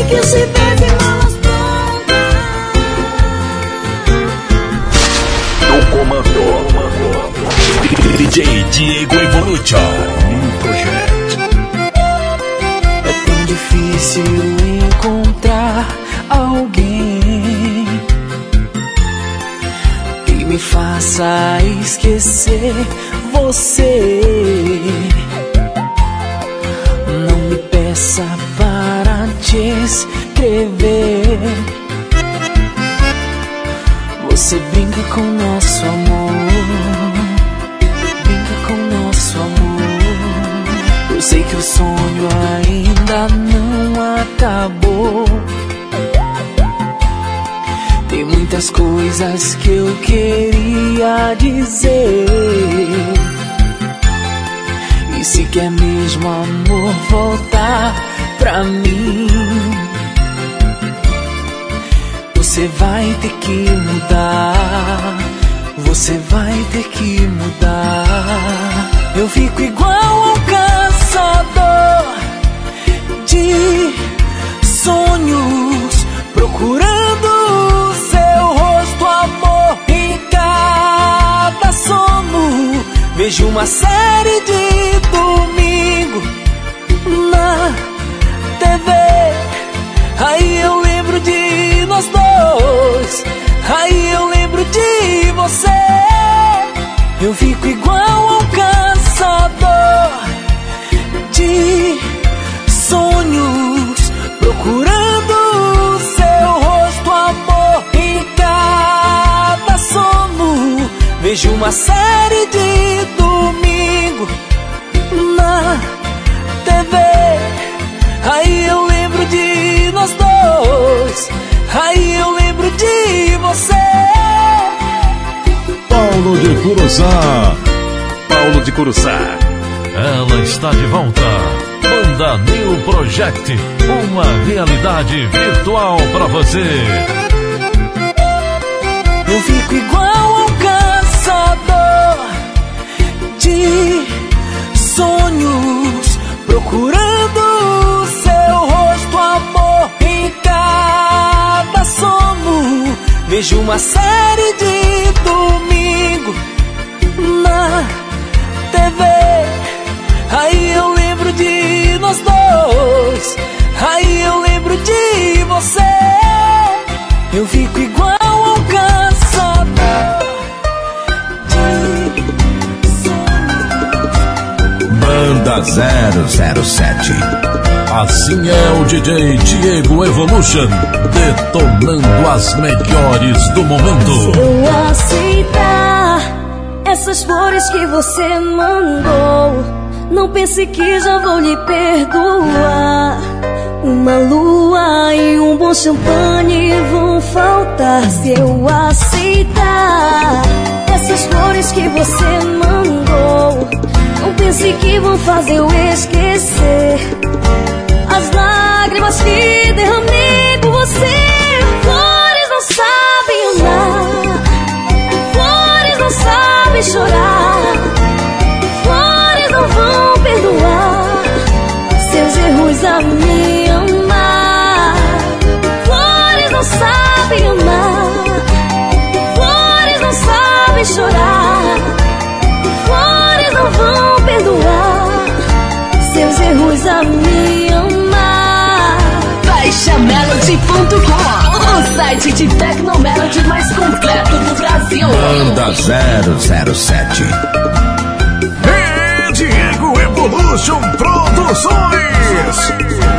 que se bebe malas prontas. No comando DJ Diego Evolution Project. É tão difícil encontrar alguém que me faça esquecer você. Não me peça para te escrever. Você brinca com nosso amor, brinca com nosso amor. Eu sei que o sonho ainda não acabou. Tem muitas coisas que eu queria dizer. E se quer mesmo, amor, voltar pra mim, você vai ter que mudar. Você vai ter que mudar. Eu fico igual um caçador de sonhos, procurando seu rosto, amor, em cada sono. Vejo uma série de domingo na TV. Aí eu lembro de nós dois. Aí eu lembro de você. Eu fico igual um caçador de sonhos, procurando seu rosto, amor, em cada sono. Vejo uma série de domingo na TV. Aí eu lembro de nós dois. Aí eu lembro de você. Paulo de Curuçá. Paulo de Curuçá. Ela está de volta. Banda New Project. Uma realidade virtual pra você. Eu fico igual um caçador de sonhos, procurando seu rosto, amor, em cada sono. Vejo uma série de domingo na TV. Aí eu lembro de nós dois. Aí eu lembro de você. Eu fico igual um caçador de sonhos. Banda 007. Assim é o DJ Diego Evolution, detonando as melhores do momento. Se eu aceitar essas flores que você mandou, não pense que já vou lhe perdoar. Uma lua e um bom champanhe vão faltar. Se eu aceitar essas flores que você mandou, não pense que vão fazer eu esquecer as lágrimas que derramei por você. Flores não sabem amar, flores não sabem chorar, flores não vão perdoar seus erros a me amar. Flores não sabem amar, flores não sabem chorar, flores não vão perdoar seus erros a me amar. Baixa Melody.com, o site de Tecnomelody mais completo do Brasil. Banda 007. E Diego Evolution Produções.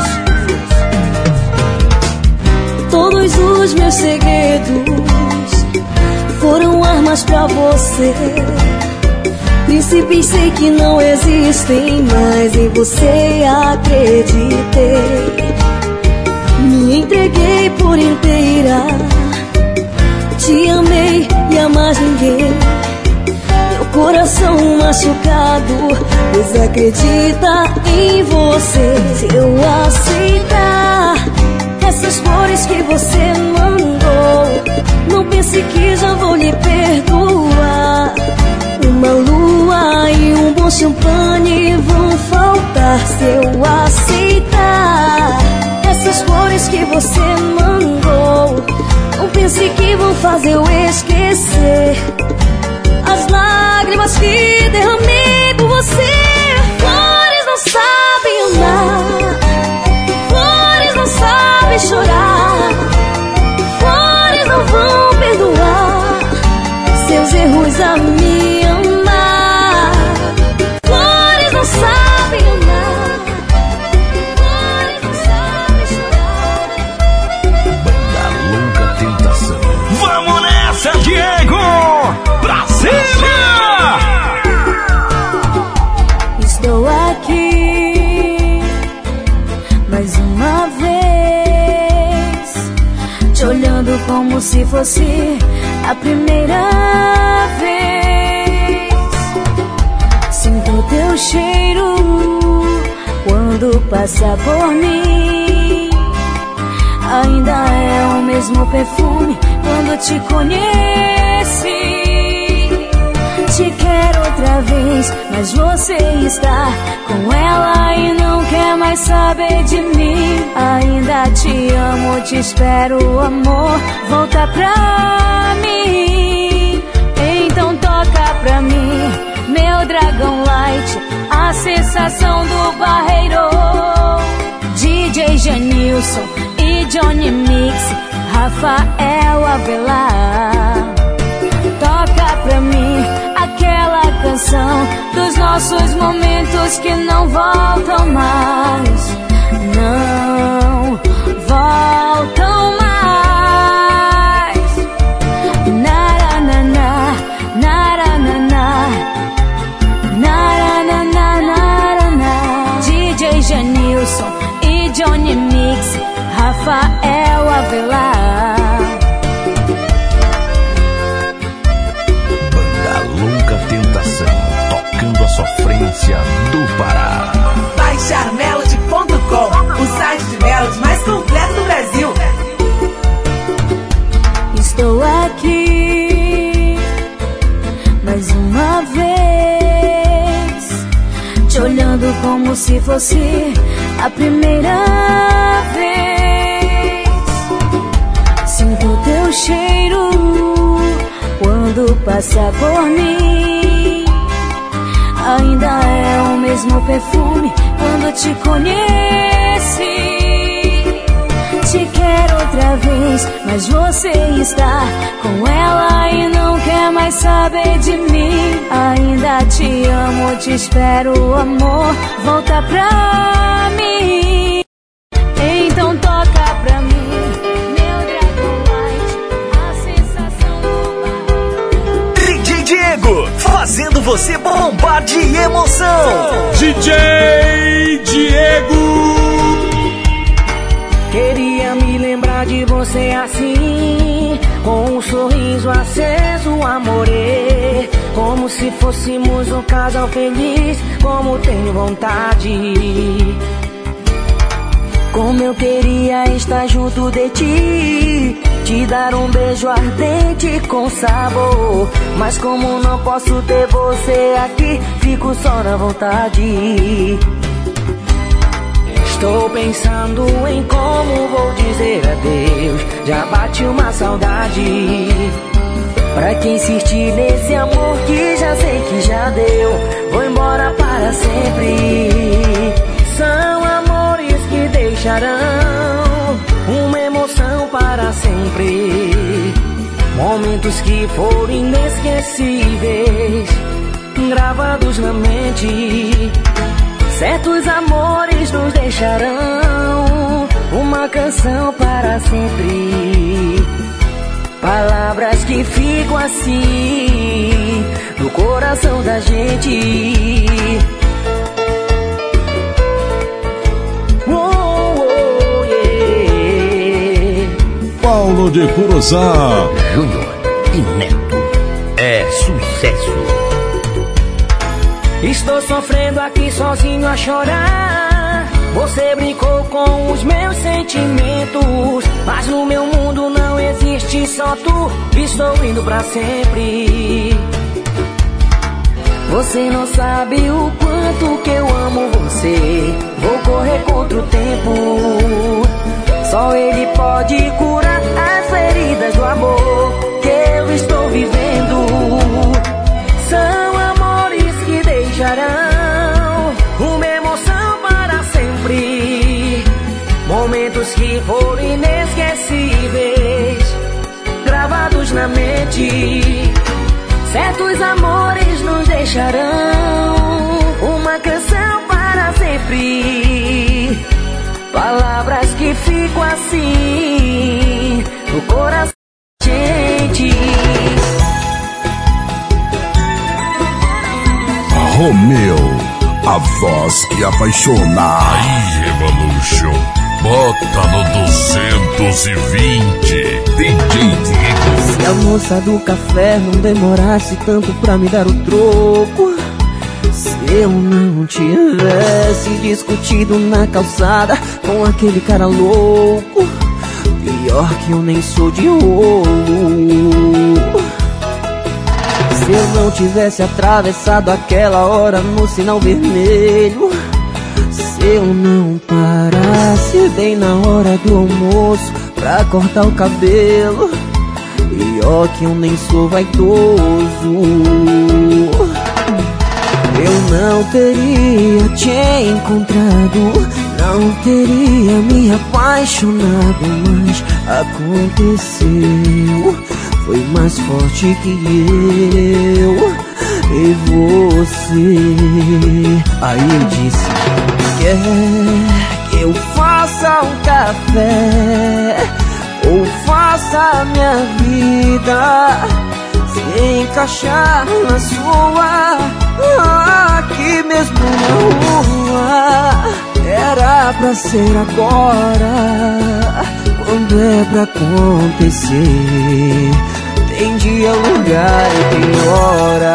Todos os meus segredos foram armas pra você. Princípios sei que não existem, mas em você acreditei. Me entreguei por inteira, te amei e a mais ninguém. Meu coração machucado desacredita em você. Se eu aceitar essas flores que você mandou, não pense que já vou lhe perdoar. Uma lua e um bom champanhe vão faltar. Se eu aceitar essas flores que você mandou. Não pense que vão fazer eu esquecer as lágrimas que derramei por você. Flores não sabem amar, flores não sabem chorar, flores não vão perdoar seus erros a me amar. Flores não sabem amar, flores não sabem chorar. Banda Louca Tentação. Vamos nessa, Diego! Pra cima! Estou aqui mais uma vez, te olhando como se fosse a primeira vez. Sinto teu cheiro quando passa por mim. Ainda é o mesmo perfume quando te conheci. Te quero outra vez, mas você está com ela e não quer mais saber de mim. Ainda te amo, te espero, amor, volta pra mim. Então toca pra mim, meu Dragão Light, a sensação do barreiro. DJ Janilson e Johnny Mix, Rafael Avelar. Toca pra mim aquela canção dos nossos momentos que não voltam mais. Não voltam mais. Narananá, narananá, narananá, narananá. DJ Janilson e Johnny Mix, Rafael Avelar. Tocando a sofrência do Pará. Baixarmelody.com, o site de melody mais completo do Brasil. Estou aqui mais uma vez, te olhando como se fosse a primeira vez. Sinto teu cheiro quando passa por mim. Ainda é o mesmo perfume quando te conheci. Te quero outra vez, mas você está com ela e não quer mais saber de mim. Ainda te amo, te espero, amor, volta pra mim. Então toca pra mim, meu Dragão Light, a sensação do barulho. DJ Diego, fazendo você bombar de emoção. DJ Diego. Queria me lembrar de você assim, com um sorriso aceso, amore, como se fôssemos um casal feliz, como tenho vontade. Como eu queria estar junto de ti, te dar um beijo ardente com sabor. Mas como não posso ter você aqui, fico só na vontade. Estou pensando em como vou dizer adeus, já bate uma saudade. Pra que insistir nesse amor que já sei que já deu, vou embora para sempre. São amores que deixarão uma emoção para sempre. Momentos que foram inesquecíveis, gravados na mente. Certos amores nos deixarão uma canção para sempre. Palavras que ficam assim no coração da gente. Paulo de Curuçá. Júnior e Neto é sucesso. Estou sofrendo aqui sozinho a chorar. Você brincou com os meus sentimentos, mas no meu mundo não existe só tu. Estou indo pra sempre. Você não sabe o quanto que eu amo você. Vou correr contra o tempo. Só Ele pode curar as feridas do amor que eu estou vivendo. São amores que deixarão uma emoção para sempre. Momentos que foram inesquecíveis, gravados na mente. Certos amores nos deixarão uma canção para sempre. Palavras que ficam assim no coração da gente. Romeu, a voz que apaixona. Aí, Revolution, bota no 220. DJ Diego. Se a moça do café não demorasse tanto pra me dar o troco, se eu não tivesse discutido na calçada com aquele cara louco, pior que eu nem sou de ouro. Se eu não tivesse atravessado aquela hora no sinal vermelho, se eu não parasse bem na hora do almoço pra cortar o cabelo, pior que eu nem sou vaidoso. Eu não teria te encontrado, não teria me apaixonado, mas aconteceu. Foi mais forte que eu e você. Aí eu disse: quer que eu faça um café ou faça a minha vida se encaixar na sua, aqui mesmo na rua? Era pra ser agora, quando é pra acontecer. Tem dia, lugar e tem hora.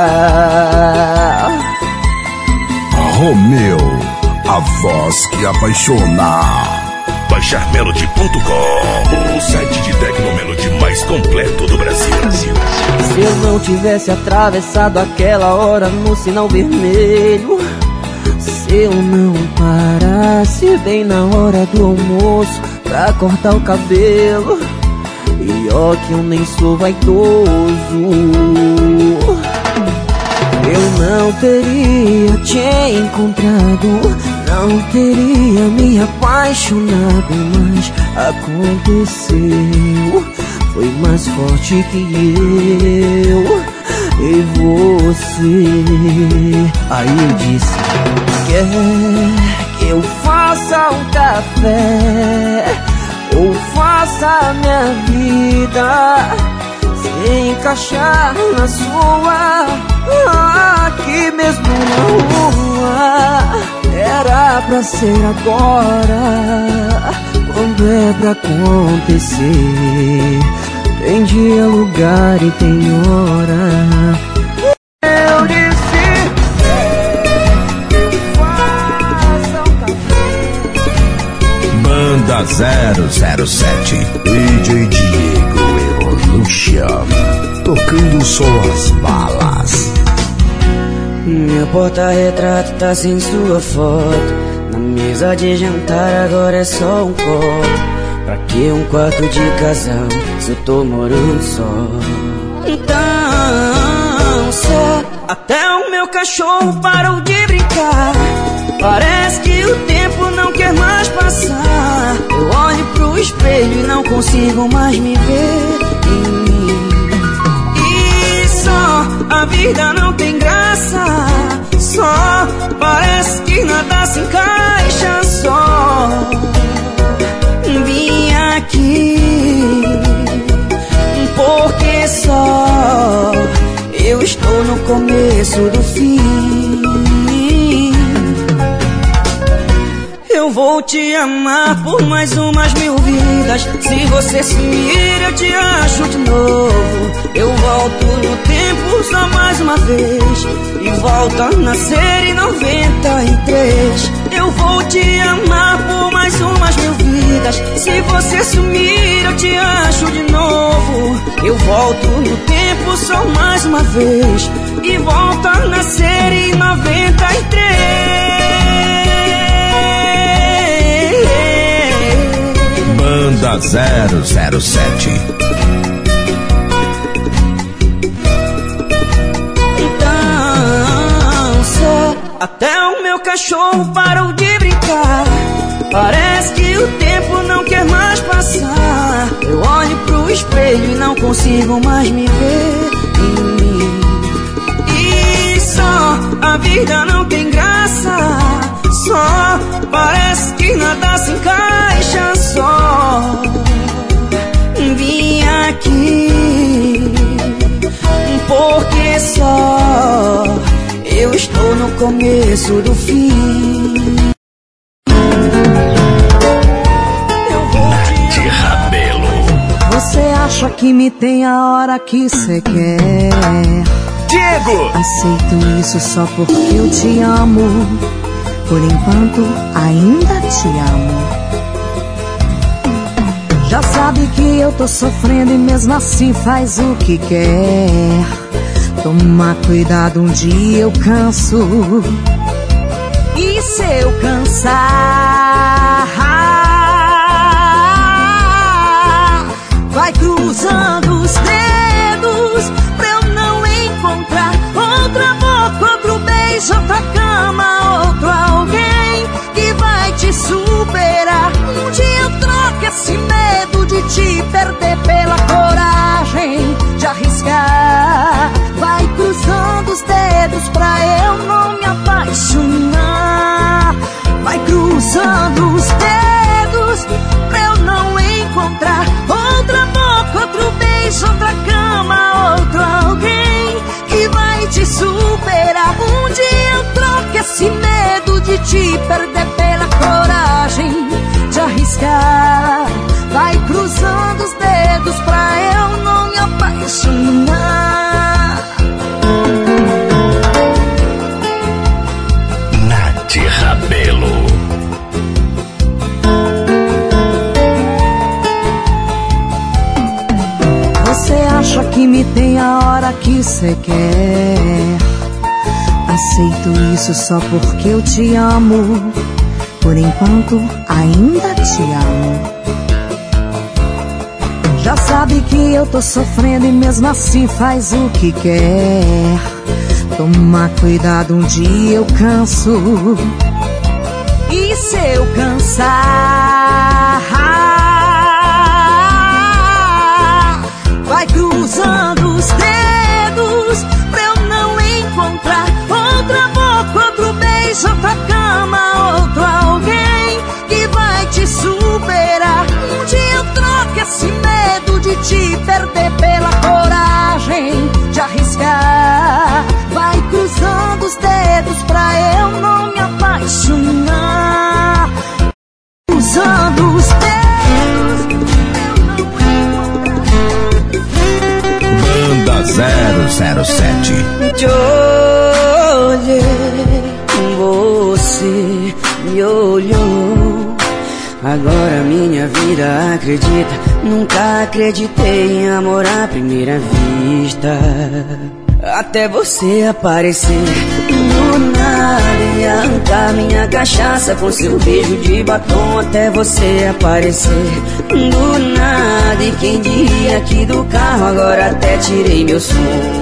Romeu, a voz que apaixona. BaixarMelody.com, o site de Tecnomelody mais completo do Brasil. Se eu não tivesse atravessado aquela hora no sinal vermelho, se eu não parasse bem na hora do almoço pra cortar o cabelo, pior que eu nem sou vaidoso. Eu não teria te encontrado, não teria me apaixonado, mas aconteceu. Foi mais forte que eu e você. Aí eu disse: quer que eu faça um café ou faça a minha vida se encaixar na sua, aqui mesmo na rua? Era pra ser agora, quando é pra acontecer. Tem dia, lugar e tem hora. Eu disse: faça um café. Banda 007, DJ Diego Evolution, tocando só as balas. Meu porta-retrato tá sem sua foto, na mesa de jantar agora é só um copo. Pra que um quarto de casal se eu tô morando só? Então só até o meu cachorro parou de brincar. Parece que o tempo não quer mais passar. Eu olho pro espelho e não consigo mais me ver em mim. E só a vida não tem graça. Só parece que nada se encaixa. Só vim aqui porque só eu estou no começo do fim. Eu vou te amar por mais umas 1000 vidas. Se você sumir eu te acho de novo. Eu volto no tempo só mais uma vez e volto a nascer em 93. Eu vou te amar por mais umas 1000 vidas. Se você sumir eu te acho de novo. Eu volto no tempo só mais uma vez e volto a nascer em 93. Banda 007. Então só até o meu cachorro parou de brincar. Parece que o tempo não quer mais passar. Eu olho pro espelho e não consigo mais me ver em mim. E só a vida não tem graça. Só parece que nada se encaixa. Só vim aqui porque só eu estou no começo do fim. Você acha que me tem a hora que cê quer? Diego! Aceito isso só porque eu te amo. Por enquanto ainda te amo. Já sabe que eu tô sofrendo e mesmo assim faz o que quer. Toma cuidado, um dia eu canso. E se eu cansar, vai cruzando os dedos pra eu não encontrar outra boca, outro beijo, outra cama, outro alguém que vai te superar. Um dia eu troco esse medo de te perder pela coragem de arriscar. Vai cruzando os dedos pra eu não me apaixonar. Vai cruzando os dedos pra eu não encontrar outra boca, outro beijo, outra cama, outro alguém que vai te superar. Um dia eu troco esse medo de te perder pela coragem de arriscar. Vai cruzando os dedos pra eu não me apaixonar. Nath Rabelo. Você acha que me tem a hora que cê quer? Aceito isso só porque eu te amo. Por enquanto ainda te amo. Já sabe que eu tô sofrendo e mesmo assim faz o que quer. Toma cuidado, um dia eu canso. E se eu cansar, vai cruzando os dedos pra eu não encontrar outra boca, outro beijo, outra cama, outro alguém que vai te superar. Um dia eu troco esse medo de te perder pela coragem de arriscar. Vai cruzando os dedos pra eu não me apaixonar. Cruzando os dedos. Banda 007. Te olhei, você me olhou. Agora minha vida acredita. Nunca acreditei em amor à primeira vista. Até você aparecer do nada e arrancar minha cachaça com seu beijo de batom. Até você aparecer do nada. E quem diria que do carro agora até tirei meu som.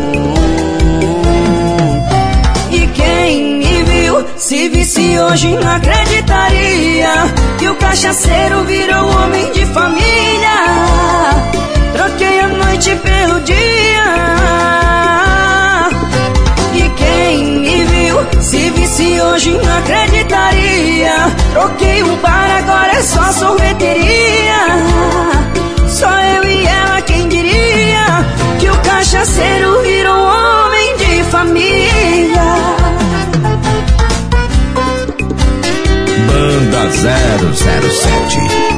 E quem me viu, se visse hoje não acreditaria que o cachaceiro virou homem de família. Troquei a noite pelo dia. E quem me viu, se visse hoje não acreditaria. Troquei um bar, agora é só sorveteria. Só eu e ela, quem diria que o cachaceiro virou homem de família. Banda 007.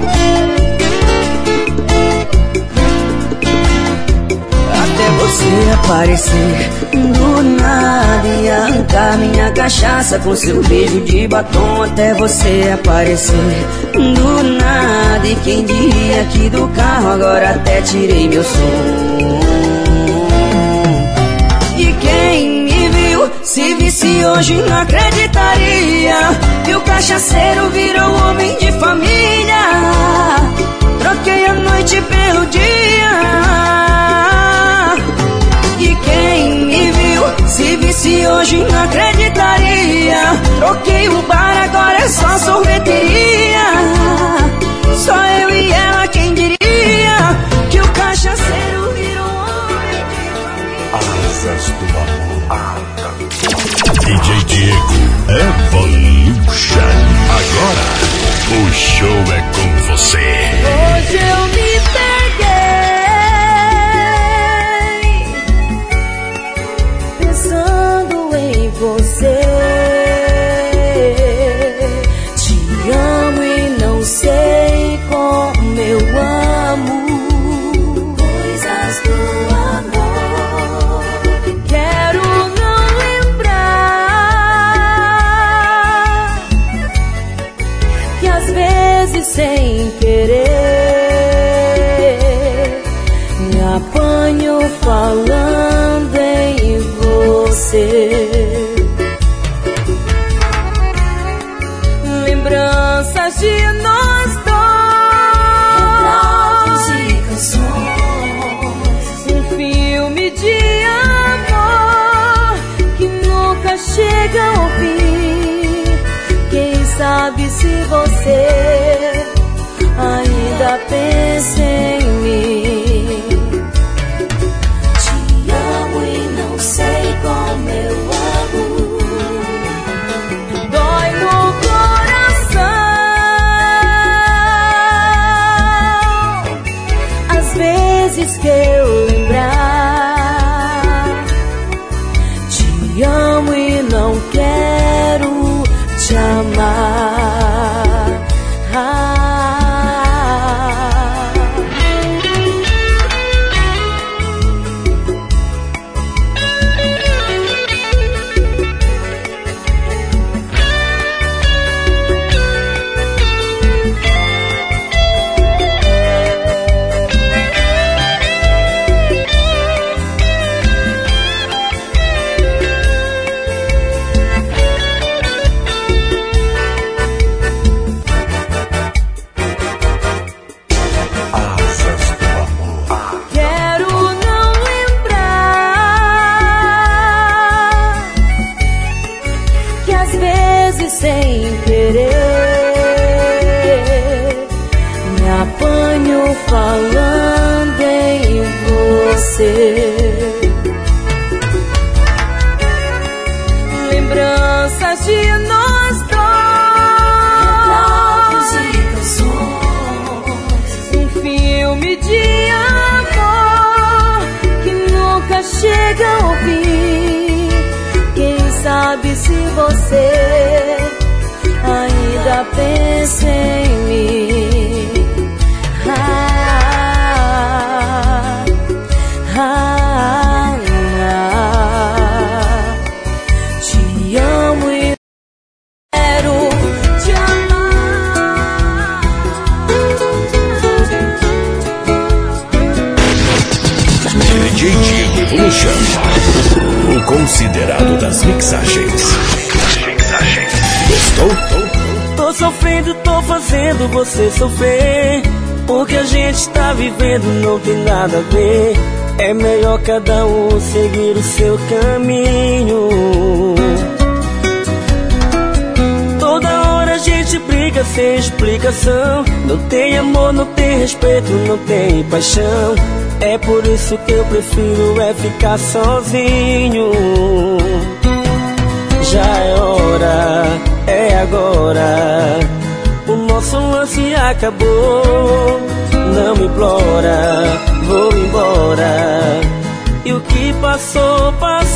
Até você aparecer do nada e arrancar minha cachaça com seu beijo de batom. Até você aparecer do nada. E quem diria que do carro agora até tirei meu som. E quem me viu, se visse hoje não acreditaria que o cachaceiro virou homem de família. troquei a noite pelo dia. E quem me viu, se visse hoje não acreditaria. Troquei o bar, agora é só sorveteria. Só eu e ela, quem diria que o cachaceiro virou homem de família. Asas do amor. DJ Diego Evolution. Agora o show é com você. Hoje eu me peguei pensando em você. Te amo e não sei como eu amo. Coisas do amor. Quero não lembrar que às vezes sem querer me apanho falando em você. Lembranças de nós dois, e canções, um filme de amor que nunca chega ao fim. Quem sabe se você ainda pensa em mim. Te amo e não sei como eu amo. Dói no coração às vezes que eu lembrar. Te amo e não quero te amar. Quero não lembrar que às vezes sem querer me apanho falando em você. Lembranças de nós dois, e canções, um filme de amor que nunca chega ao fim. Quem sabe se você ainda pensa em mim. Te amo e quero te amar. DJ Diego Evolution, o considerado das mixagens. Gostou? Tô sofrendo, tô fazendo você sofrer. Porque a gente tá vivendo não tem nada a ver. É melhor cada um seguir o seu caminho. Toda hora a gente briga sem explicação. Não tem amor, não tem respeito, não tem paixão. É por isso que eu prefiro ficar sozinho. Já é hora, é agora. O nosso lance acabou. Não me implora, vou embora. E o que passou,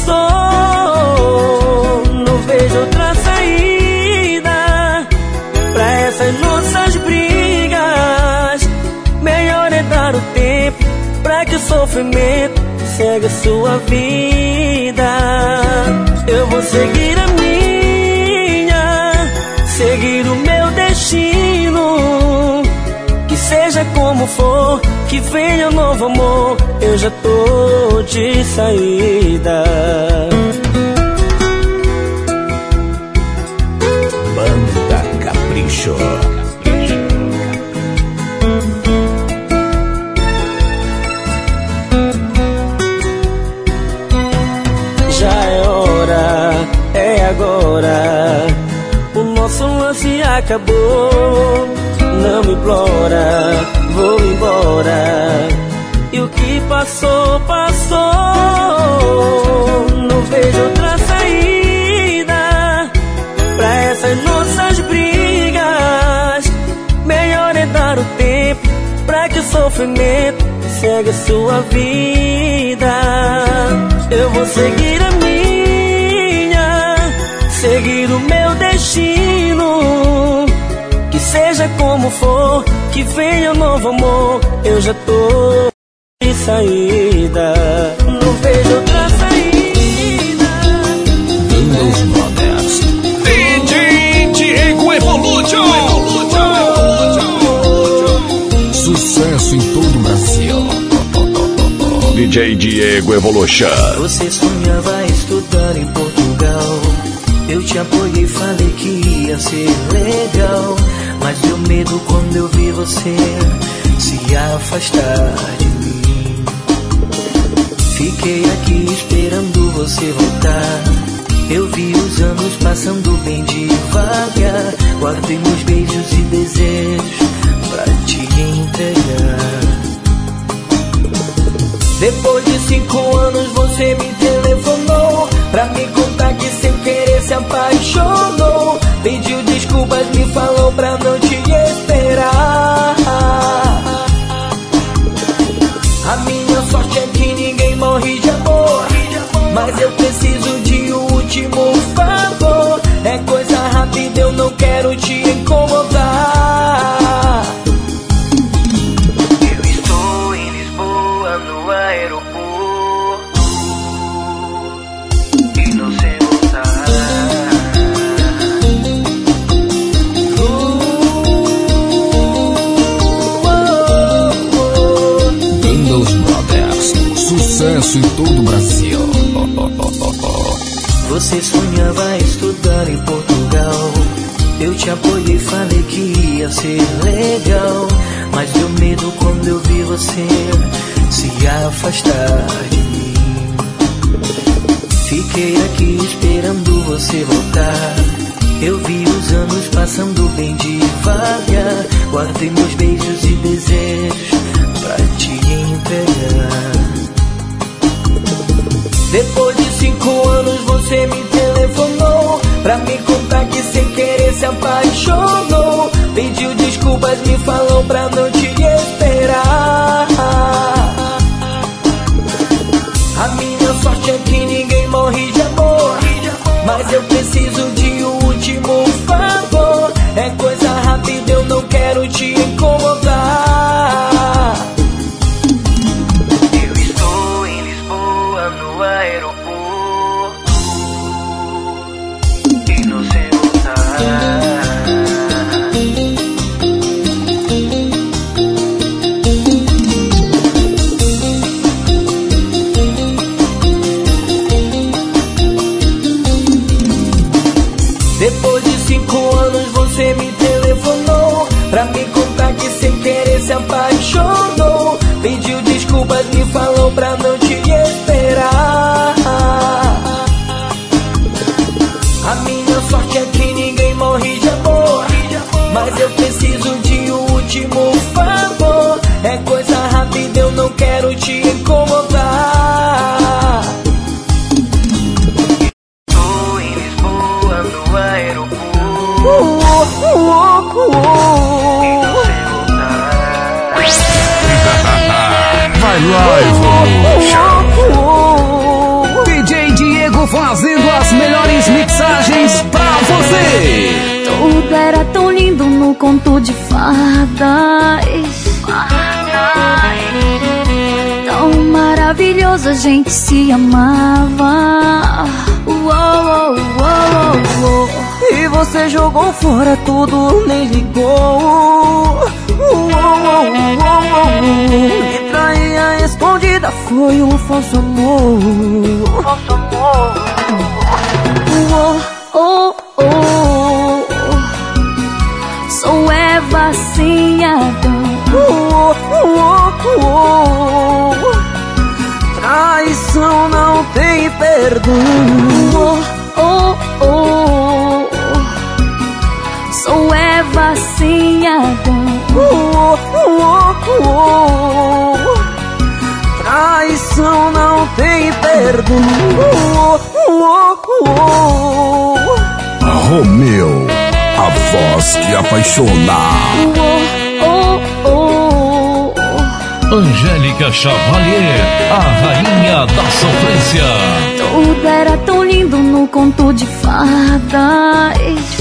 passou. Não vejo outra saída pra essas nossas brigas. Melhor é dar o tempo pra que o sofrimento segue a sua vida. Eu vou seguir a minha, seguir o meu destino. Que seja como for, que venha um novo amor. Eu já tô de saída. Banda Capricho. acabou. Não me implora, vou embora. E o que passou, passou. Não vejo outra saída pra essas nossas brigas. Melhor é dar o tempo pra que o sofrimento segue a sua vida. Eu vou seguir a minha, seguir o meu destino. Que seja como for, que venha um novo amor. Eu já tô de saída, não vejo outra saída. Windows Brothers, DJ Diego Evolution. Sucesso em todo o Brasil. DJ Diego Evolution. Você sonhava estudar em Portugal. Eu te apoiei, falei que ia ser legal. Mas deu medo quando eu vi você se afastar de mim. Fiquei aqui esperando você voltar. Eu vi os anos passando bem devagar. Guardei meus beijos e desejos pra te entregar. Depois de 5 anos você me telefonou pra me contar que sem querer se apaixonou. Pediu desculpas, me falou pra não te esperar. A minha sorte é que ninguém morre de amor, mas eu preciso de um último favor. É coisa rápida, eu não quero te incomodar. Eu estou em Lisboa, no aeroporto, e não sei voltar. Windows Brothers, sucesso em todo o Brasil. Você sonhava estudar em Portugal. Eu te apoiei, falei que ia ser legal. Mas deu medo quando eu vi você se afastar de mim. Fiquei aqui esperando você voltar. Eu vi os anos passando bem devagar. Guardei meus beijos e desejos pra te entregar. Depois de 5 anos você me telefonou pra me contar que sem querer se apaixonou. Pediu desculpas, me falou pra não te esperar. A minha sorte é que ninguém morre de amor, mas eu preciso de um último favor. É coisa rápida, eu não quero te incomodar. Eu estou em Lisboa, no aeroporto, e não sei voltar. Depois de 5 anos você me telefonou pra me contar que sem querer se apaixonou. Pediu desculpas, me falou pra não te esperar. A minha sorte é que ninguém morre de amor, mas eu preciso de um último favor. É coisa rápida, eu não quero te incomodar. Estou em Lisboa, no aeroporto, e não sei voltar. Vai lá, Evolution. DJ Diego fazendo as melhores mixagens pra você. Tudo era tão lindo no conto de fadas. Tão maravilhoso, a gente se amava. E você jogou fora tudo, nem ligou. Me traía escondida, foi um falso amor. Sou Eva sem Adão. Traição não tem perdão. Sou Eva Traição não tem perdão. Romeu, a voz que apaixona. Angélica Chavalier, a rainha da sofrência. Tudo era tão lindo no conto de fadas.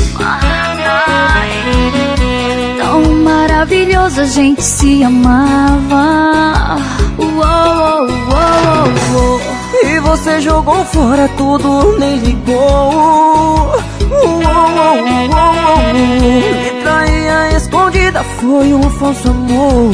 Tão maravilhoso, a gente se amava. E você jogou fora tudo, nem ligou. Me traía escondida, foi um falso amor.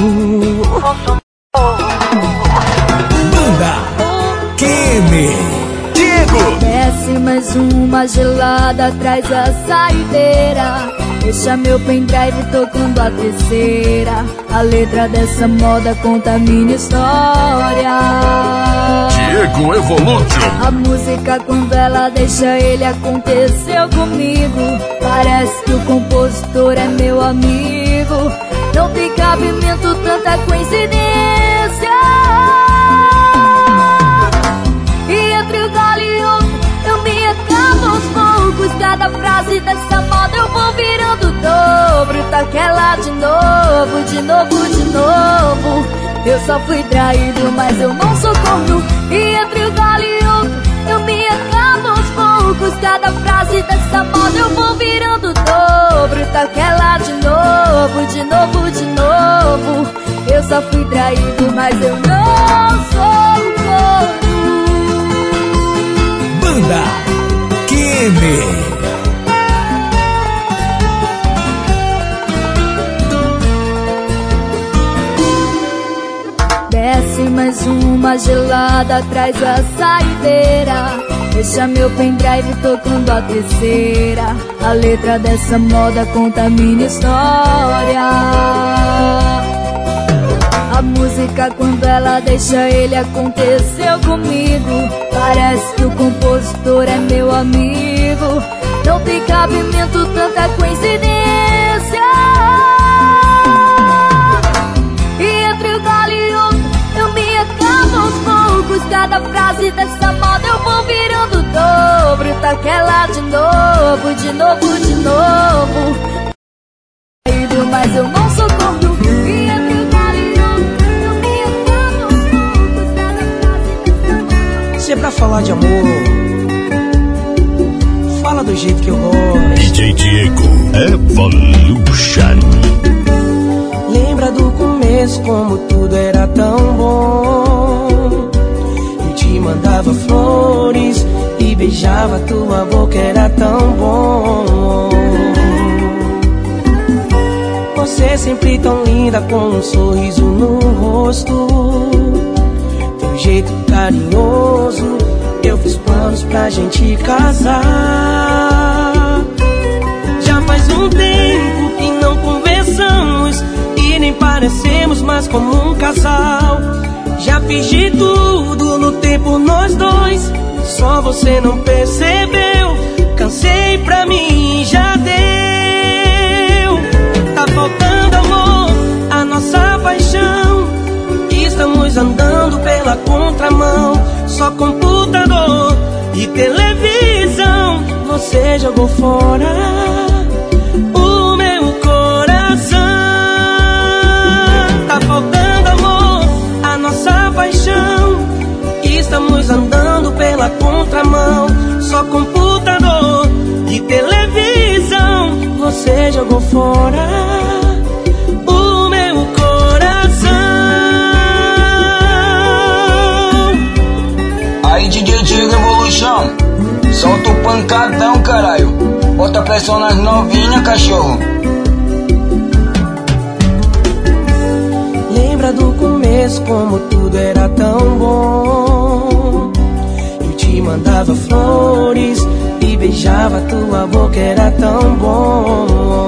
Banda Kemi Diego. Desce mais uma gelada, traz a saideira. Deixa meu pendrive tocando a terceira. A letra dessa moda conta a minha história. Diego Evolution. A música, quando ela deixa ele, aconteceu comigo. Parece que o compositor é meu amigo. Não tem cabimento tanta coincidência. E entre o gole e outro eu me acabo aos poucos. Cada frase dessa moda eu vou virando dobro. Taquela de novo, de novo, de novo. Eu só fui traído, mas eu não sou corno. E entre o gole e outro eu me acabo aos poucos. Cada frase dessa moda eu vou virando dobro. Taquela de novo, de novo, de novo. Eu só fui traído, mas eu não sou corno. Banda Kemi. Desce mais uma gelada, traz a saideira. Deixa meu pendrive tocando a terceira. A letra dessa moda conta a minha história. A música, quando ela deixa ele, aconteceu comigo. Parece que o compositor é meu amigo. Não tem cabimento tanta coincidência. E entre o gole e outro eu me acabo aos poucos. Cada frase dessa moda eu vou virando dobro. Taquela de novo, de novo, de novo. Mas eu não sou corno. E entre o gole e outro eu me acabo aos poucos. Cada frase dessa moda. Se é pra falar de amor, fala do jeito que eu gosto. DJ Diego Evolution. Lembra do começo, como tudo era tão bom. Eu te mandava flores e beijava tua boca, era tão bom. Você sempre tão linda, com um sorriso no rosto. Teu jeito carinhoso, eu fiz planos pra gente casar. Já faz um tempo que não conversamos e nem parecemos mais como um casal. Já fiz de tudo no tempo nós dois, só você não percebeu. Cansei, pra mim já deu. Tá faltando amor, a nossa paixão. Estamos andando pela contramão. Só computador e televisão. Você jogou fora o meu coração. Tá faltando amor, a nossa paixão. Estamos andando pela contramão. Só computador e televisão. Você jogou fora o meu coração. Aí DJ Diego Evolution, solta o pancadão, caralho. Bota pressão nas novinhas, cachorro. Lembra do começo, como tudo era tão bom. Eu te mandava flores e beijava tua boca, era tão bom.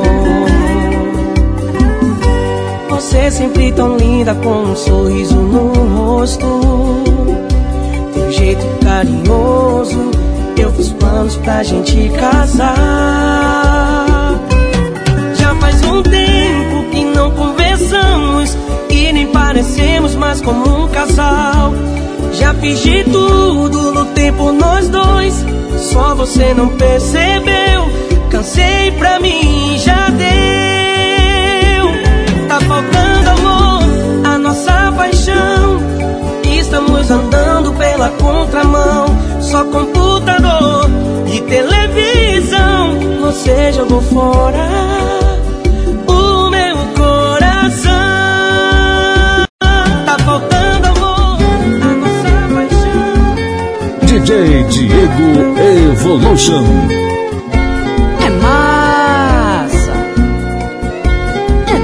Você sempre tão linda, com um sorriso no rosto. Teu jeito carinhoso, eu fiz planos pra gente casar. Já faz um tempo que não conversamos nem parecemos mais como um casal. Já fiz de tudo no tempo nós dois, só você não percebeu. Cansei, pra mim já deu. Tá faltando amor, a nossa paixão. Estamos andando pela contramão. Só computador e televisão. Você jogou fora o meu coração. Tá faltando amor, a nossa paixão. DJ Diego Evolution. É massa, é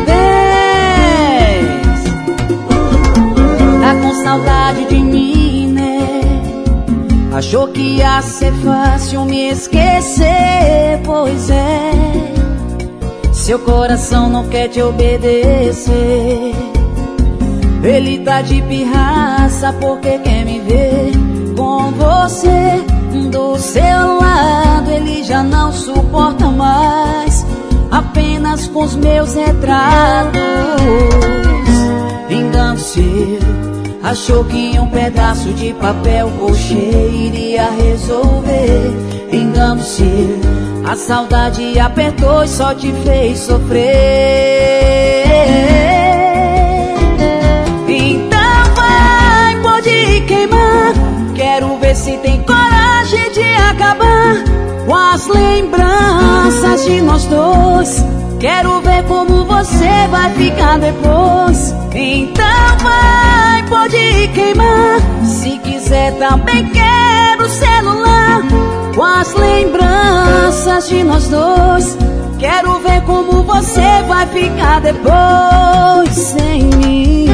10. Tá com saudade de mim, né? Achou que ia ser fácil me esquecer. Pois é, seu coração não quer te obedecer. Ele tá de pirraça porque quer me ver com você do seu lado. Ele já não suporta mais apenas com os meus retratos. Engano seu, achou que um pedaço de papel cochê iria resolver. Engano seu, a saudade apertou e só te fez sofrer. Então vai, pode queimar. Quero ver se tem coragem de acabar com as lembranças de nós dois. Quero ver como você vai ficar depois. Então vai, pode queimar. Se quiser também quero celular com as lembranças de nós dois. Quero ver como você vai ficar depois sem mim.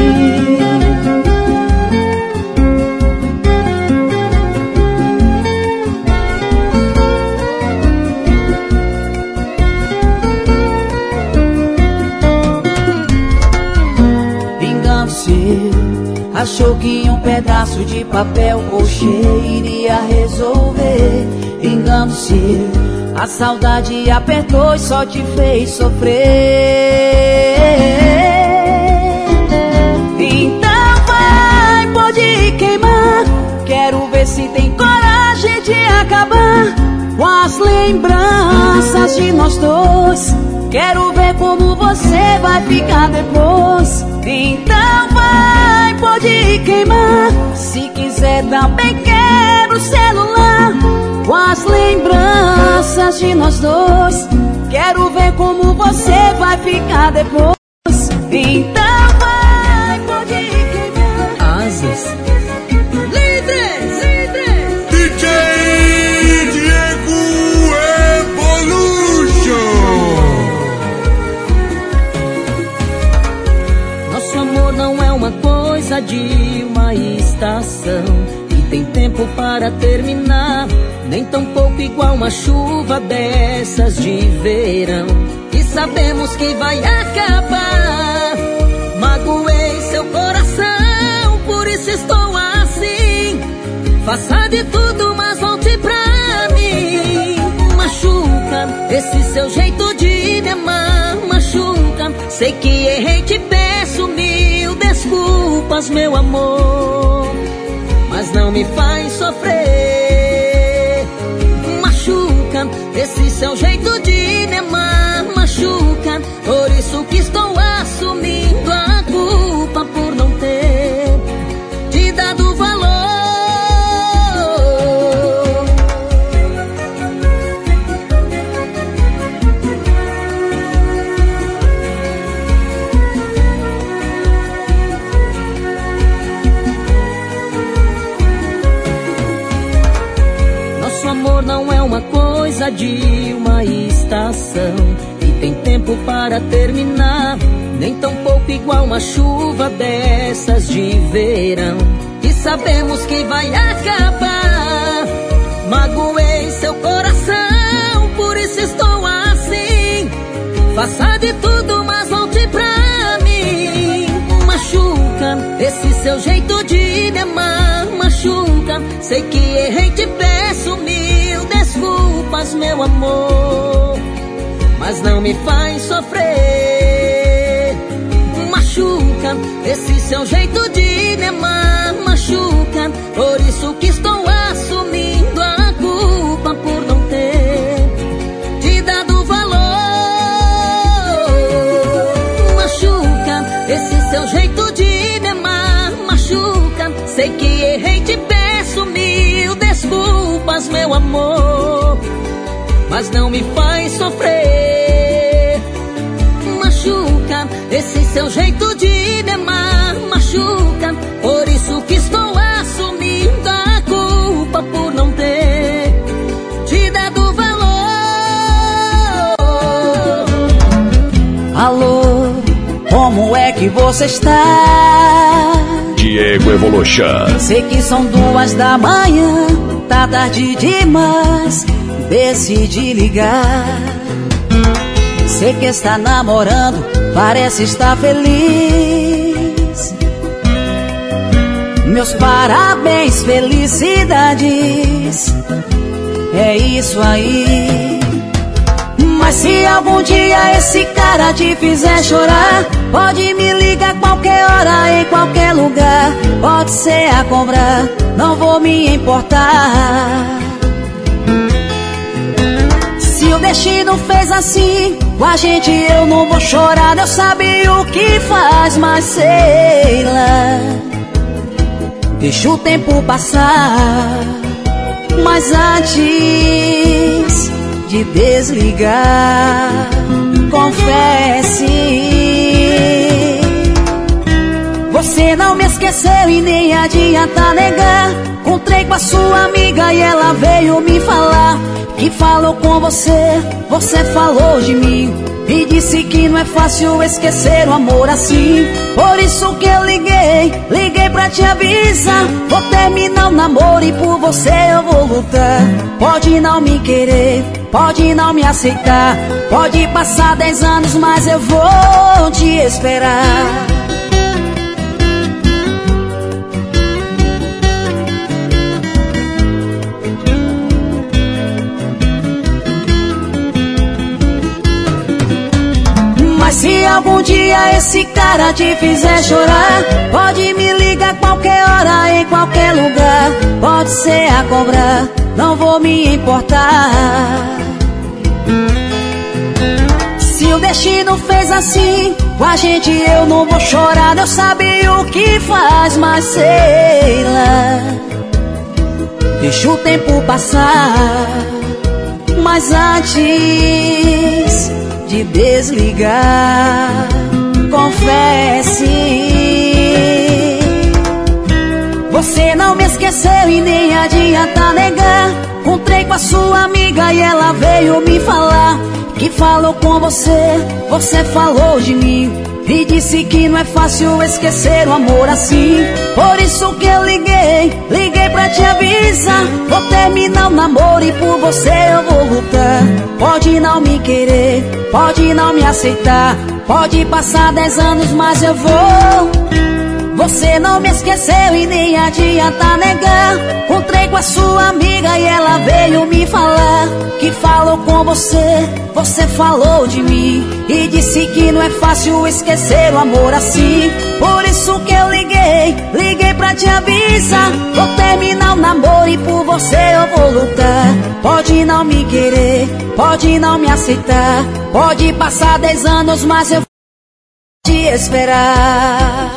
Achou que um pedaço de papel cochê iria resolver. Engano seu, a saudade apertou e só te fez sofrer. Então vai, pode queimar. Quero ver se tem coragem de acabar com as lembranças de nós dois. Quero ver como você vai ficar depois. Então vai, pode queimar. Se quiser também quero celular com as lembranças de nós dois. Quero ver como você vai ficar depois. Então vai, pode queimar. Asas. DJ Diego Evolution. Nosso amor não é uma coisa de uma estação e tem tempo para terminar, nem tão pouco igual uma chuva dessas de verão. E sabemos que vai acabar. Magoei seu coração, por isso estou assim. Faça de tudo, mas volte pra mim. Machuca esse seu jeito de me amar. Machuca, sei que errei, te peço mil desculpas, meu amor, mas não me faz sofrer. Machuca esse seu jeito de me amar. Machuca, por isso que estou assumindo a culpa por não ter te dado valor. Nosso amor não é uma coisa de uma estação e tem tempo para terminar, nem tão pouco igual uma chuva dessas de verão. E sabemos que vai acabar. Magoei seu coração, por isso estou assim. Faça de tudo, mas volte pra mim. Machuca esse seu jeito de me amar. Machuca, sei que errei, te peço mil desculpas, meu amor, mas não me faz sofrer. Machuca esse seu jeito de me amar machuca. Por isso que estou assumindo a culpa por não ter te dado valor. Machuca, esse seu jeito de me amar machuca. Sei que errei, te peço mil desculpas, meu amor, mas não me faz sofrer. Machuca, esse seu jeito de me amar machuca. Por isso que estou assumindo a culpa por não ter te dado valor. Alô, como é que você está? Diego Evolution. Sei que são 2 da manhã, tá tarde demais, decidi ligar. Sei que está namorando, parece estar feliz. Meus parabéns, felicidades, é isso aí. Mas se algum dia esse cara te fizer chorar, pode me ligar qualquer hora, em qualquer lugar. Pode ser a cobrar, não vou me importar. Se o destino fez assim com a gente, eu não vou chorar. Deus sabe o que faz, mas sei lá, deixa o tempo passar. Mas antes de desligar, confesse, você não me esqueceu e nem adianta negar. Encontrei com a sua amiga e ela veio me falar que falou com você, você falou de mim e disse que não é fácil esquecer o amor assim. Por isso que eu liguei pra te avisar. Vou terminar o namoro e por você eu vou lutar. Pode não me querer, pode não me aceitar, pode passar 10 anos, mas eu vou te esperar. Mas se algum dia esse cara te fizer chorar, pode me ligar qualquer hora, em qualquer lugar. Pode ser a cobrar, não vou me importar. Se o destino fez assim com a gente, eu não vou chorar. Deus sabe o que faz, mas sei lá, deixa o tempo passar. Mas antes de desligar, confesse, você não me esqueceu e nem adianta negar. Encontrei com a sua amiga e ela veio me falar que falou com você, você falou de mim e disse que não é fácil esquecer o amor assim. Por isso que eu liguei pra te avisar. Vou terminar o namoro e por você eu vou lutar. Pode não me querer, pode não me aceitar, pode passar 10 anos, mas eu vou. Você não me esqueceu e nem adianta negar. Encontrei com a sua amiga e ela veio me falar que falou com você, você falou de mim e disse que não é fácil esquecer o amor assim. Por isso que eu liguei pra te avisar. Vou terminar o namoro e por você eu vou lutar. Pode não me querer, pode não me aceitar, pode passar 10 anos, mas eu vou te esperar.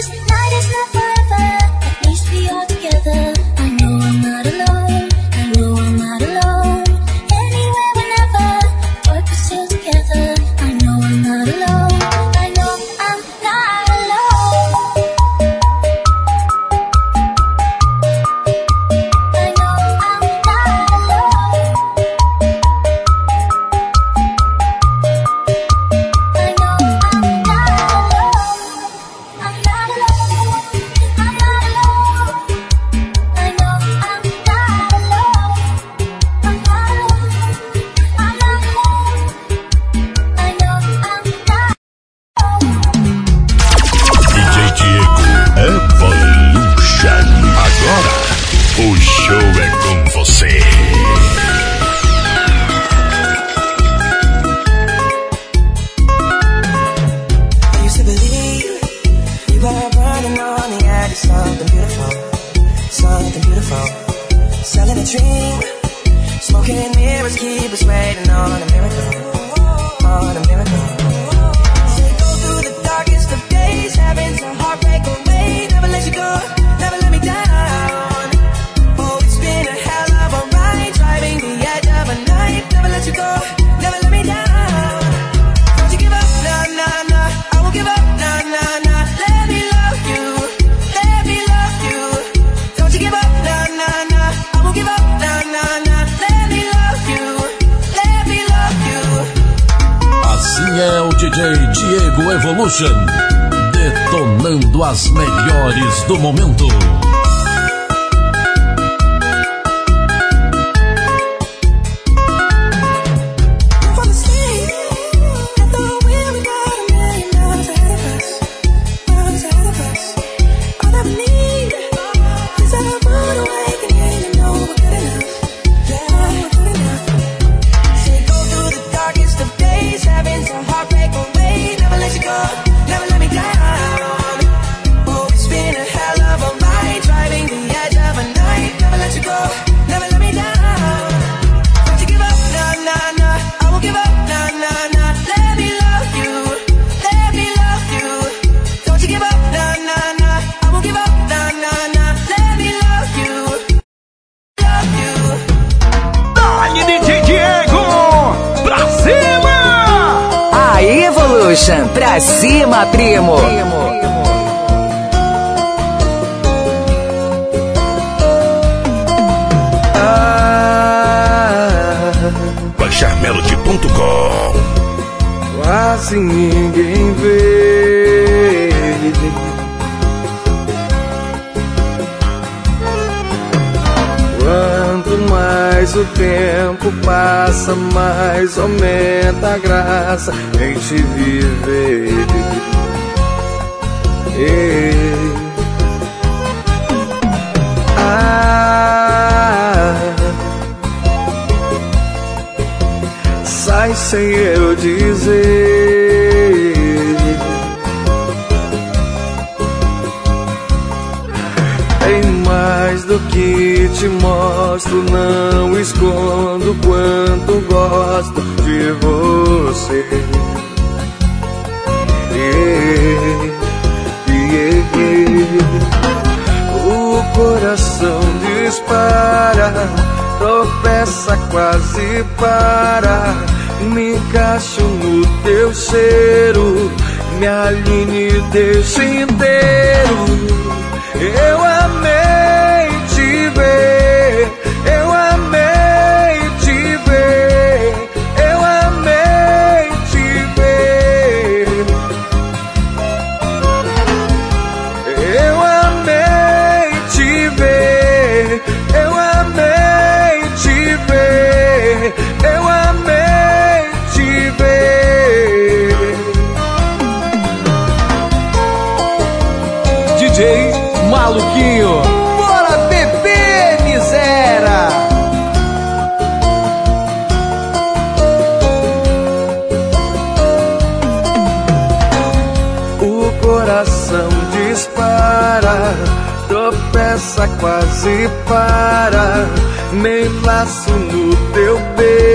Detonando as melhores do momento. Pra cima, primo! BaixarMelody.com. Quase ninguém vê. Quanto mais o tempo passa, mais aumenta a graça em te viver. Sai sem eu dizer. Tem mais do que te mostro, não escondo quanto gosto de você. O coração dispara, tropeça, quase para. Me encaixo no teu cheiro, me alinho e deixo inteiro. Eu amei te ver, eu amei te ver, eu amei te ver. Eu amei te ver, eu amei te ver, eu amei te ver. DJ Maluquinho, bora beber, miséria! O coração dispara, tropeça, quase para. Me enlaço no teu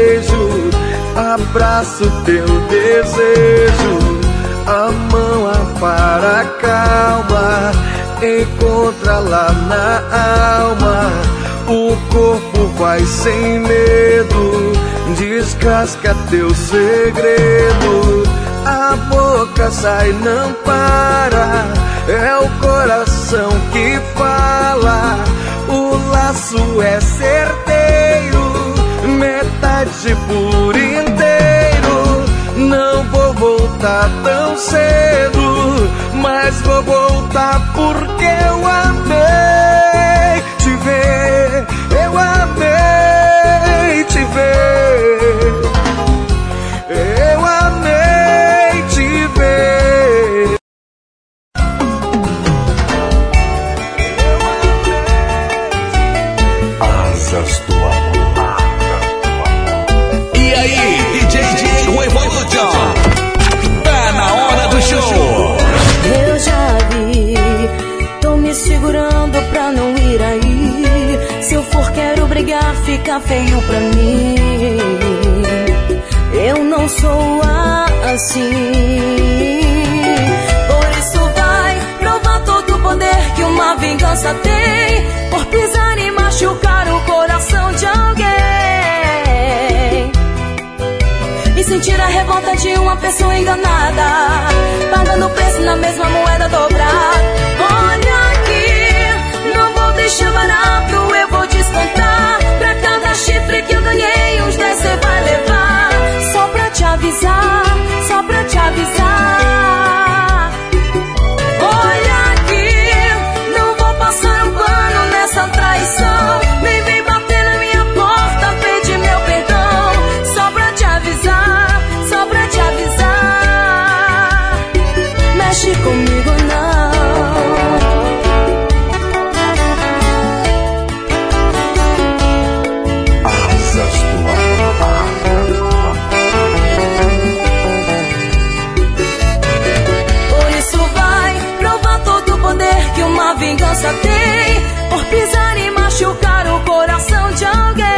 beijo, abraço teu desejo, a mão aberta para a calma, encontra lá na alma. O corpo vai sem medo, descasca teu segredo. A boca sai, não para, é o coração que fala. O laço é certeiro, metade por inteiro. Não vou voltar tão cedo, mas vou voltar porque eu amei te ver. Eu amei te ver. Eu amei te ver. Asas do amor. E aí, DJ Diego Evolution, tá na hora do show. Eu já vi, tô me segurando pra não ir aí. Se eu for quero brigar, fica feio pra mim. Eu não sou assim. Por isso vai provar todo o poder que uma vingança tem, por pisar e machucar o coração de alguém, e sentir a revolta de uma pessoa enganada, pagando o preço na mesma moeda dobrada. Olha aqui, não vou deixar barato, eu vou descontar. Pra cada chifre que eu ganhei, uns 10 cê vai levar. Só pra te avisar, só pra te avisar. Olha aqui, não vou passar um pano nessa traição. Nem vem bater na minha porta, pedir meu perdão. Só pra te avisar, só pra te avisar. Mexe comigo não. Asas do amor. Por isso vai provar todo o poder que uma vingança tem, por pisar e machucar o coração de alguém,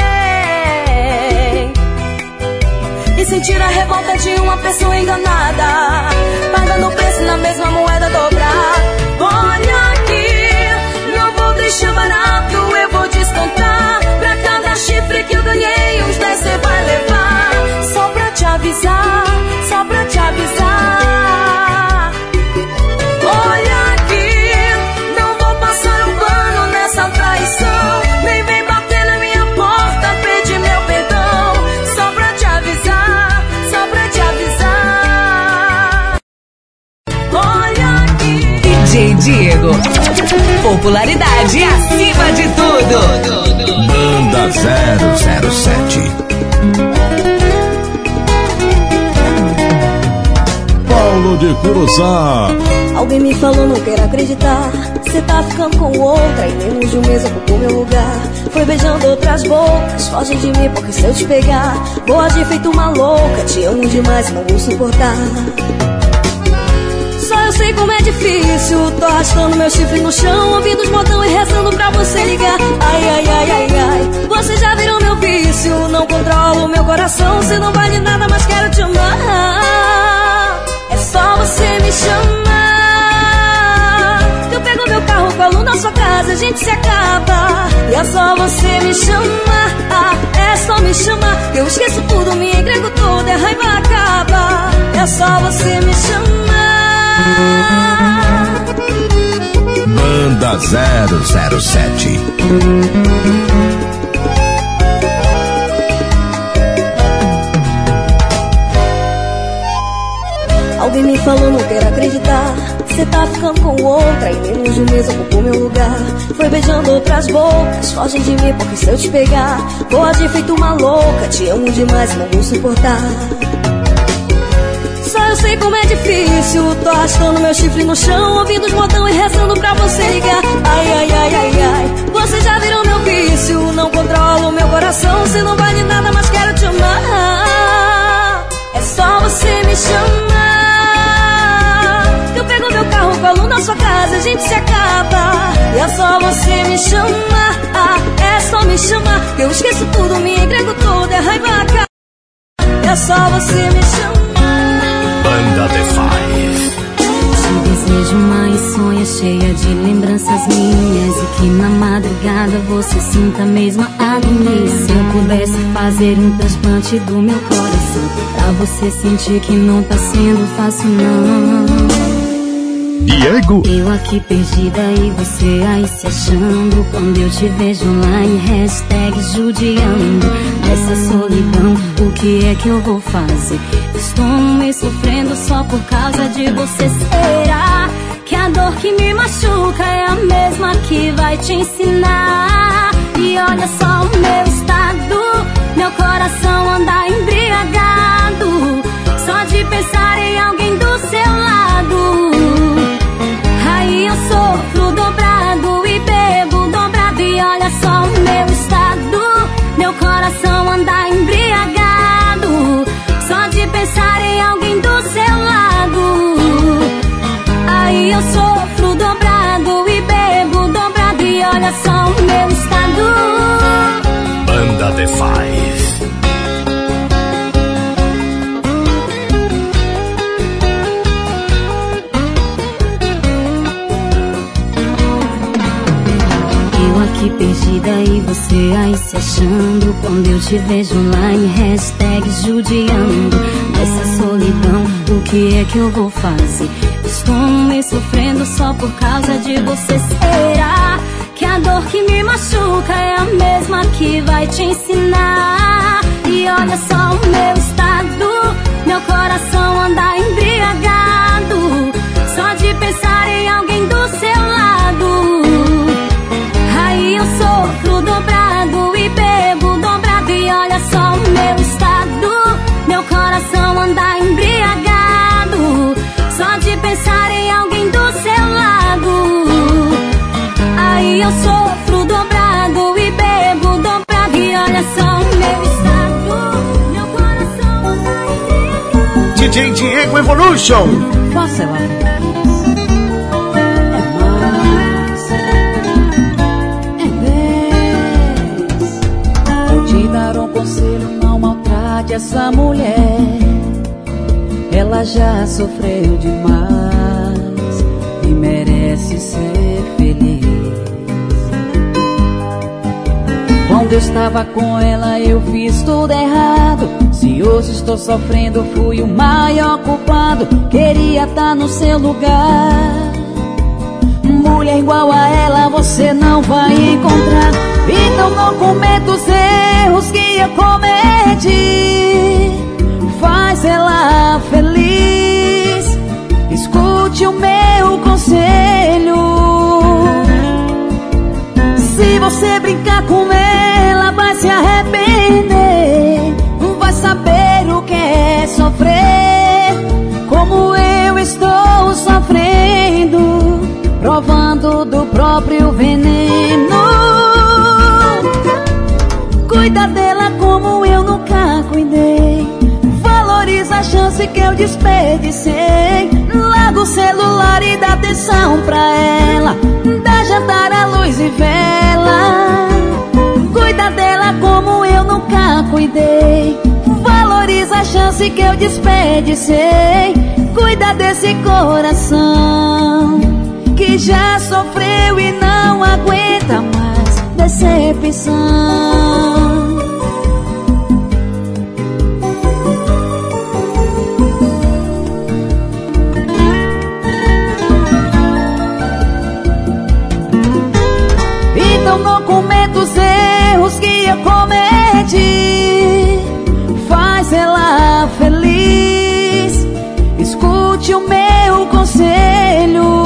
e sentir a revolta de uma pessoa enganada, pagando o preço na mesma moeda dobrada. Olha aqui, não vou deixar barato, eu vou descontar. Pra cada chifre que eu ganhei, uns 10 cê vai levar. Só pra te avisar, só pra te avisar. Olha aqui, não vou passar um pano nessa traição. Nem vem bater na minha porta, pedir meu perdão. Só pra te avisar, só pra te avisar. Olha aqui. DJ Diego, popularidade acima de tudo. Banda 007. Paulo de Curuçá. Alguém me falou, não quero acreditar, cê tá ficando com outra, e menos de um mês ocupou meu lugar. Foi beijando outras bocas, foge de mim porque se eu te pegar, vou agir feito uma louca. Te amo demais e não vou suportar. Só eu sei como é difícil, tô arrastando meu chifre no chão, ouvindo os modão e rezando pra você ligar. Ai, ai, ai, ai, ai, você já virou meu vício, não controlo meu coração, cê não vale nada, mas quero te amar. É só você me chamar, eu pego meu carro, colo na sua casa, a gente se acaba. E é só você me chamar, é só me chamar, eu esqueço tudo, me entrego tudo, e a raiva acaba. É só você me chamar. Banda 007. Alguém me falou, não quero acreditar, cê tá ficando com outra, e menos de um mês ocupou meu lugar. Foi beijando outras bocas, foge de mim porque se eu te pegar, vou agir feito uma louca. Te amo demais e não vou suportar. Só eu sei como é difícil, tô arrastando meu chifre no chão, ouvindo os modão e rezando pra você ligar. Ai, ai, ai, ai, ai, você já virou meu vício, não controlo meu coração, cê não vale nada, mas quero te amar. É só você me chamar, eu pego meu carro, colo na sua casa, a gente se acaba. E é só você me chamar, é só me chamar, eu esqueço tudo, me entrego tudo, e a raiva acaba. É só você me chamar. Banda The Five. te desejo uma insônia cheia de lembranças minhas, e que na madrugada você sinta a mesma agonia. Se eu pudesse fazer um transplante do meu coração, pra você sentir que não tá sendo fácil não. Diego. Eu aqui perdida e você aí se achando, quando eu te vejo online, hashtag judiando. Nessa solidão, o que é que eu vou fazer? Estou me sofrendo só por causa de você. Será que a dor que me machuca é a mesma que vai te ensinar? E olha só o meu estado, meu coração anda embriagado, só de pensar em alguém do seu lado. Aí eu sofro dobrado e bebo dobrado. E olha só o meu estado, meu coração anda embriagado, só de pensar em alguém do seu lado. Aí eu sofro dobrado e bebo dobrado. E olha só o meu estado. Banda The Five. Aqui perdida e você aí se achando, quando eu te vejo online, hashtag judiando. Nessa solidão, o que é que eu vou fazer? Estou me sofrendo só por causa de você. Será que a dor que me machuca é a mesma que vai te ensinar? E olha só o meu estado, meu coração anda embriagado, só de pensar em alguém do seu lado. Aí eu sofro dobrado e bebo dobrado. E olha só o meu estado, meu coração anda embriagado, só de pensar em alguém do seu lado. Aí eu sofro dobrado e bebo dobrado. E olha só o meu estado, meu coração anda embriagado. DJ Diego Evolution. Faça lá. Não maltrate essa mulher, ela já sofreu demais e merece ser feliz. Quando eu estava com ela eu fiz tudo errado, se hoje estou sofrendo fui o maior culpado. Queria estar no seu lugar, mulher igual a ela você não vai encontrar. Então não cometa os erros que eu cometi, faz ela feliz, escute o meu conselho. Se você brincar com ela vai se arrepender, vai saber o que é sofrer, como eu estou sofrendo, provando do próprio veneno. Cuida dela como eu nunca cuidei, valoriza a chance que eu desperdicei. Larga o celular e dá atenção pra ela, dá jantar à luz e vela. Cuida dela como eu nunca cuidei, valoriza a chance que eu desperdicei. Cuida desse coração que já sofreu e não aguenta mais decepção. Então não cometa os erros que eu cometi, faz ela feliz, escute o meu conselho.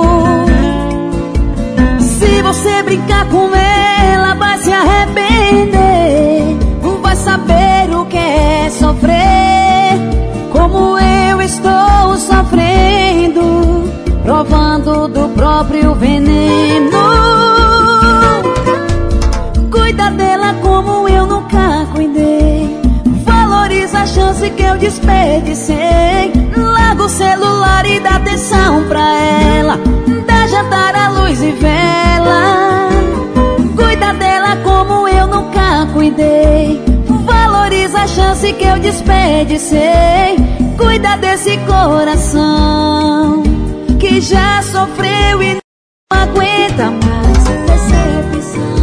Se você brincar com ela vai se arrepender, vai saber o que é sofrer, como eu estou sofrendo, provando do próprio veneno. Cuida dela como eu nunca cuidei, valoriza a chance que eu desperdicei. Larga o celular e dá atenção pra ela, dá jantar à luz e vela. Cuida dela como eu nunca cuidei, valoriza a chance que eu desperdicei. Cuida desse coração que já sofreu e não aguenta mais decepção.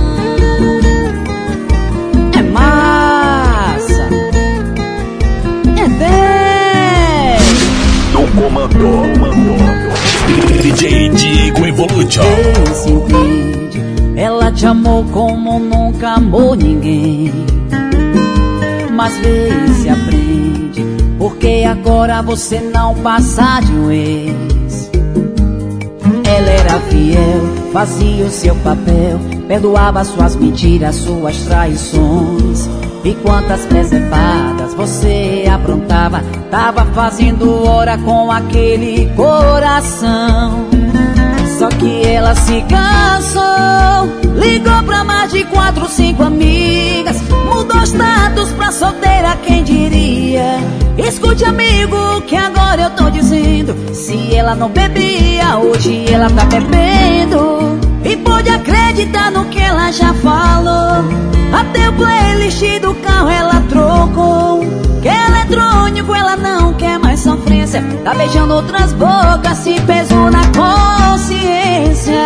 É massa, é 10 do comando. DJ Diego Evolution. Vê se entende, ela te amou como nunca amou ninguém. Mas vê se aprende, porque agora você não passa de um ex. Ela era fiel, fazia o seu papel, perdoava suas mentiras, suas traições. E quantas presepadas você aprontava, tava fazendo hora com aquele coração. Só que ela se cansou, ligou pra mais de 4, 5 amigas, mudou status pra solteira, quem diria. Escute, amigo, que agora eu tô dizendo, se ela não bebia, hoje ela tá bebendo. E pode acreditar no que ela já falou, até o playlist do carro ela trocou. Que eletrônico ela não quer mais sofrência, tá beijando outras bocas, se pesou na consciência.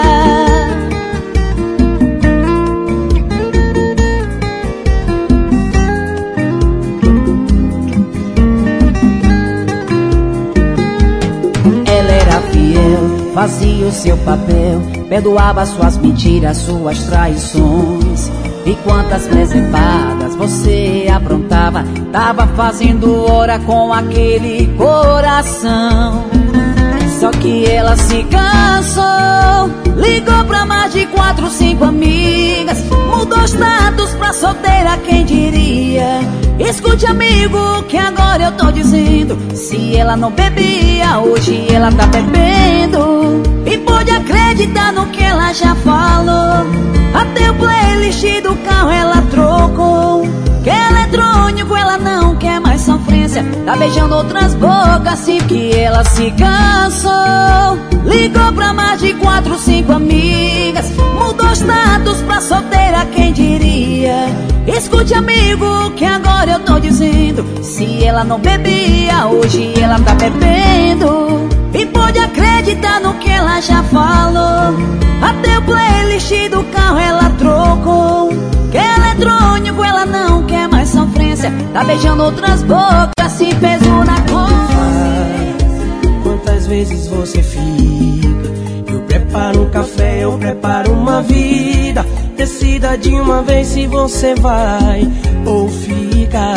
Ela era fiel, fazia o seu papel, perdoava suas mentiras, suas traições. E quantas presepadas você aprontava, tava fazendo hora com aquele coração. Só que ela se cansou, ligou pra mais de 4, 5 amigas, mudou status pra solteira, quem diria. Escute, amigo, que agora eu tô dizendo, se ela não bebia, hoje ela tá bebendo. E pode acreditar no que ela já falou, até o playlist do carro ela trocou. Que eletrônico ela não quer mais sofrência, tá beijando outras bocas, sim, que ela se cansou. Ligou pra mais de 4, 5 amigas, mudou status pra solteira, quem diria. Escute, amigo, que agora eu tô dizendo, se ela não bebia, hoje ela tá bebendo. E pode acreditar no que ela já falou, até o playlist do carro ela trocou. Que eletrônico ela não quer mais sofrência, tá beijando outras bocas, se pesou na consciência. Quantas vezes você fica? Eu preparo um café, eu preparo uma vida. Decida de uma vez se você vai ou fica.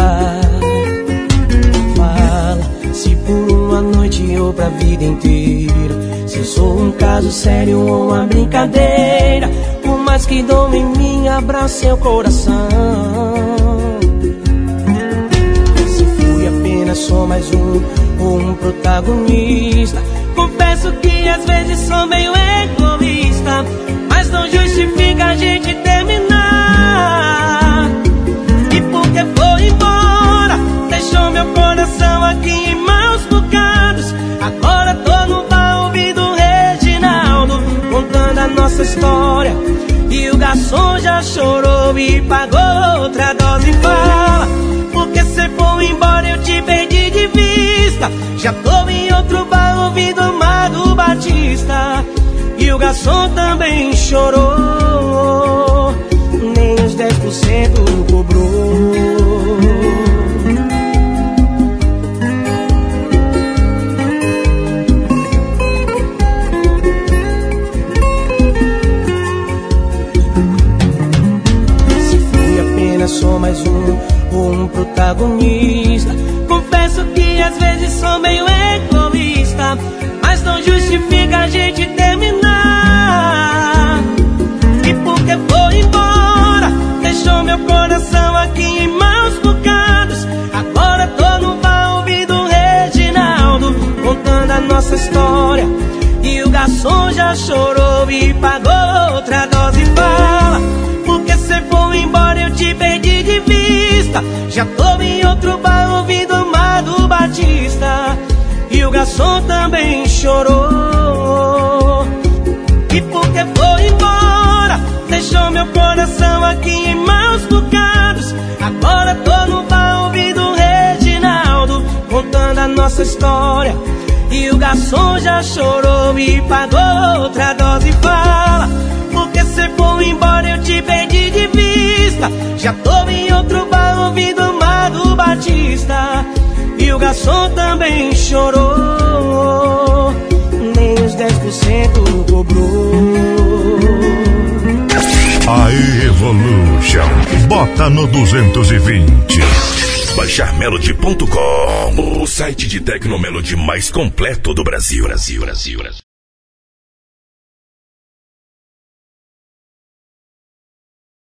Fala se por uma noite ou pra vida inteira, se sou um caso sério ou uma brincadeira. Por mais que doa em mim, abra seu coração. Se fui apenas só mais um protagonista, confesso que às vezes sou meio egoísta, mas não justifica a gente terminar. E porque foi embora, deixou meu coração aqui em maus bocados. Agora tô no bar ouvindo Reginaldo, contando a nossa história. E o garçom já chorou e pagou outra dose. Fala, porque cê foi embora, eu te perdi de vista. Já tô em outro bar ouvindo Amado Batista. E o garçom também chorou, nem os 10% cobrou. Se fui apenas só mais um protagonista, confesso que às vezes sou meio egoísta, mas não justifica a gente terminar. E porque foi embora, deixou meu coração aqui em maus bocados. Agora tô no bar ouvindo Reginaldo, contando a nossa história. E o garçom já chorou e pagou outra dose. Fala, porque cê foi embora, eu te perdi de vista. Já tô em outro bar ouvindo Amado Batista. E o garçom também chorou. E porque foi embora, deixou meu coração aqui em maus bocados. Agora tô no bar ouvindo Reginaldo, contando a nossa história. E o garçom já chorou e pagou outra dose. Fala, porque cê foi embora eu te perdi de vista. Já tô em outro bar ouvindo Amado Batista. E o garçom também chorou, nem os 10% cobrou. Aí, Evolution, bota no 220. BaixarMelody.com, o site de Tecnomelody mais completo do Brasil.